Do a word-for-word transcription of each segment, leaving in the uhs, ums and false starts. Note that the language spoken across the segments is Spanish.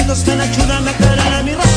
sentimientos, ven, ayúdame a aclarar a mi razón.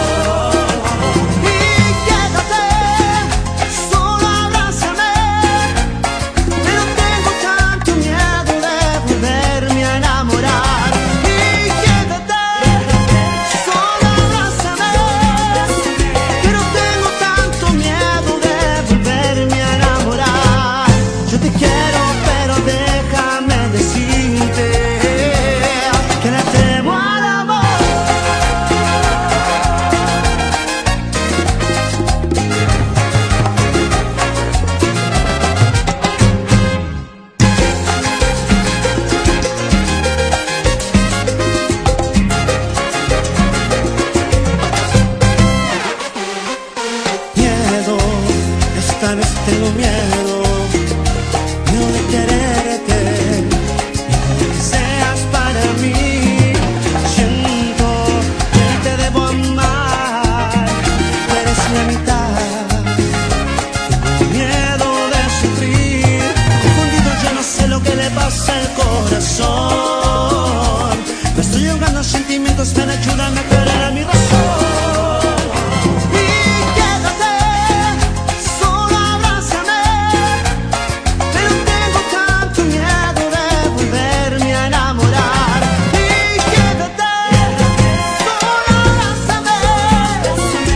Esta vez tengo miedo, miedo de quererte, miedo de que seas para mí. Siento que te debo amar, tú eres la mitad. Tengo miedo de sufrir, confundido, yo no sé lo que le pasa al corazón. Me estoy ahogando en sentimientos, ven, ayúdame a aclarar a mi razón.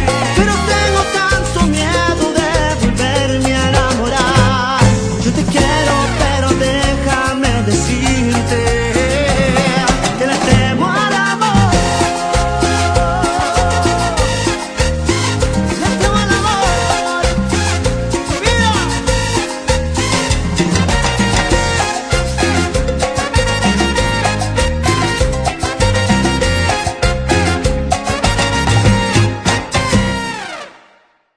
Te quiero.